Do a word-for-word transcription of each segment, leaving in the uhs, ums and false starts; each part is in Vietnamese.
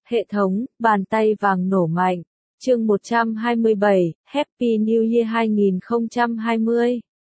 Hệ thống, bàn tay vàng nổ mạnh. Chương một trăm hai mươi bảy, Happy New Year hai không hai không.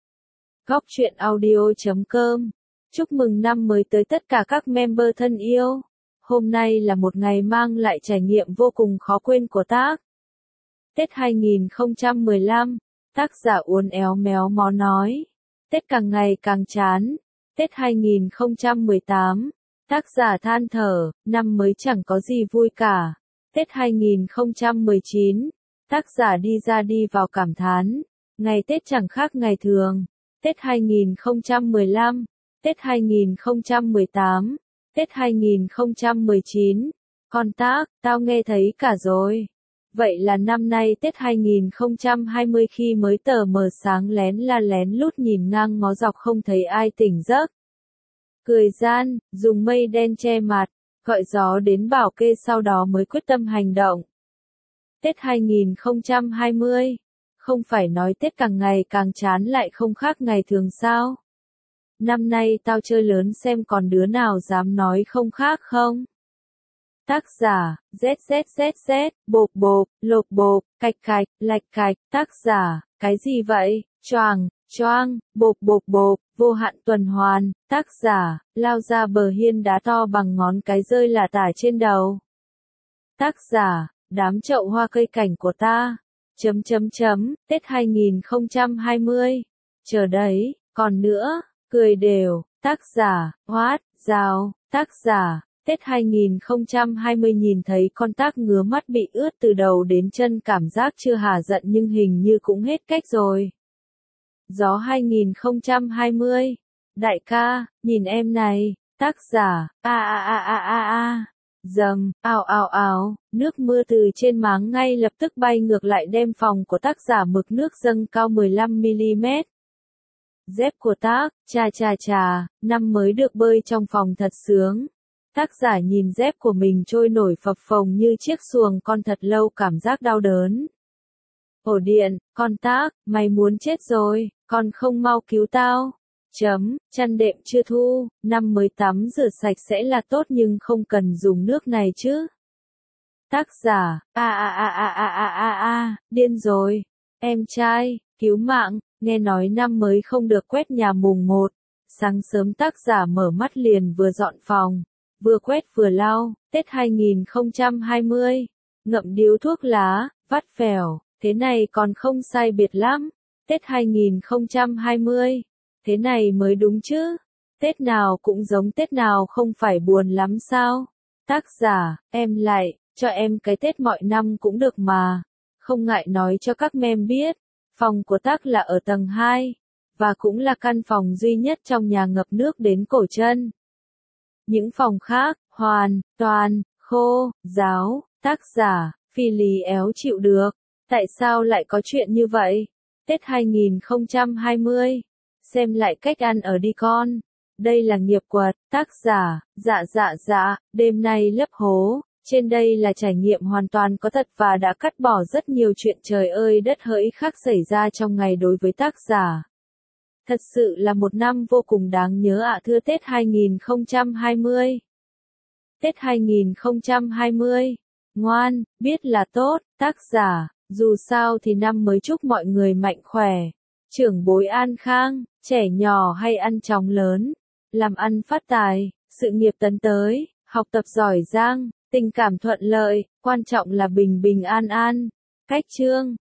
Góc truyện audio chấm com. Chúc mừng năm mới tới tất cả các member thân yêu. Hôm nay là một ngày mang lại trải nghiệm vô cùng khó quên của tác. Tết hai không một lăm, tác giả uốn éo méo mó nói. Tết càng ngày càng chán. Tết hai không một tám. Tác giả than thở, năm mới chẳng có gì vui cả. Tết hai không một chín. Tác giả đi ra đi vào cảm thán. Ngày Tết chẳng khác ngày thường. Tết hai không một lăm. Tết hai không một tám. Tết hai không một chín. Con tác, tao nghe thấy cả rồi. Vậy là năm nay Tết hai không hai không khi mới tờ mờ sáng lén la lén lút nhìn ngang ngó dọc không thấy ai tỉnh giấc. Cười gian, dùng mây đen che mặt, gọi gió đến bảo kê sau đó mới quyết tâm hành động. Tết hai không hai không, không phải nói Tết càng ngày càng chán lại không khác ngày thường sao? Năm nay tao chơi lớn xem còn đứa nào dám nói không khác không? Tác giả, zzzz, bộp bộp, lộp bộp, cạch cạch, lạch cạch, tác giả, cái gì vậy, choàng, choang, bộp bộp bộp, vô hạn tuần hoàn, tác giả, lao ra bờ hiên đá to bằng ngón cái rơi lả tả trên đầu. Tác giả, đám chậu hoa cây cảnh của ta, chấm chấm chấm, Tết hai không hai không, chờ đấy, còn nữa, cười đều, tác giả, what, rào, tác giả. Tết hai không hai không nhìn thấy con tác ngứa mắt bị ướt từ đầu đến chân cảm giác chưa hả giận nhưng hình như cũng hết cách rồi. Gió hai không hai không. Đại ca, nhìn em này, tác giả, a a a a a a. Dầm, ào ào ào, nước mưa từ trên máng ngay lập tức bay ngược lại đem phòng của tác giả mực nước dâng cao mười lăm mi li mét. Dép của tác, chà chà chà, năm mới được bơi trong phòng thật sướng. Tác giả nhìn dép của mình trôi nổi phập phồng như chiếc xuồng con thật lâu cảm giác đau đớn. Ổ điện, con tác, mày muốn chết rồi, con không mau cứu tao. Chấm, chăn đệm chưa thu, năm mới tắm rửa sạch sẽ là tốt nhưng không cần dùng nước này chứ. Tác giả, a a a a a a a a, điên rồi. Em trai, cứu mạng, nghe nói năm mới không được quét nhà mùng một. Sáng sớm tác giả mở mắt liền vừa dọn phòng. Vừa quét vừa lau, Tết hai không hai không, ngậm điếu thuốc lá, vắt phèo, thế này còn không sai biệt lắm. Tết hai không hai không, thế này mới đúng chứ. Tết nào cũng giống Tết nào không phải buồn lắm sao? Tác giả, em lại, cho em cái Tết mọi năm cũng được mà. Không ngại nói cho các mem biết, phòng của tác là ở tầng hai, và cũng là căn phòng duy nhất trong nhà ngập nước đến cổ chân. Những phòng khác, hoàn, toàn, khô, ráo, tác giả, phi lý éo chịu được. Tại sao lại có chuyện như vậy? Tết hai không hai không. Xem lại cách ăn ở đi con. Đây là nghiệp quật, tác giả, dạ dạ dạ, đêm nay lấp hố. Trên đây là trải nghiệm hoàn toàn có thật và đã cắt bỏ rất nhiều chuyện trời ơi đất hỡi khác xảy ra trong ngày đối với tác giả. Thật sự là một năm vô cùng đáng nhớ ạ. Thưa Tết hai không hai không. Tết hai không hai không. Ngoan, biết là tốt, tác giả, dù sao thì năm mới chúc mọi người mạnh khỏe, trưởng bối an khang, trẻ nhỏ hay ăn chóng lớn, làm ăn phát tài, sự nghiệp tấn tới, học tập giỏi giang, tình cảm thuận lợi, quan trọng là bình bình an an. Cách chương,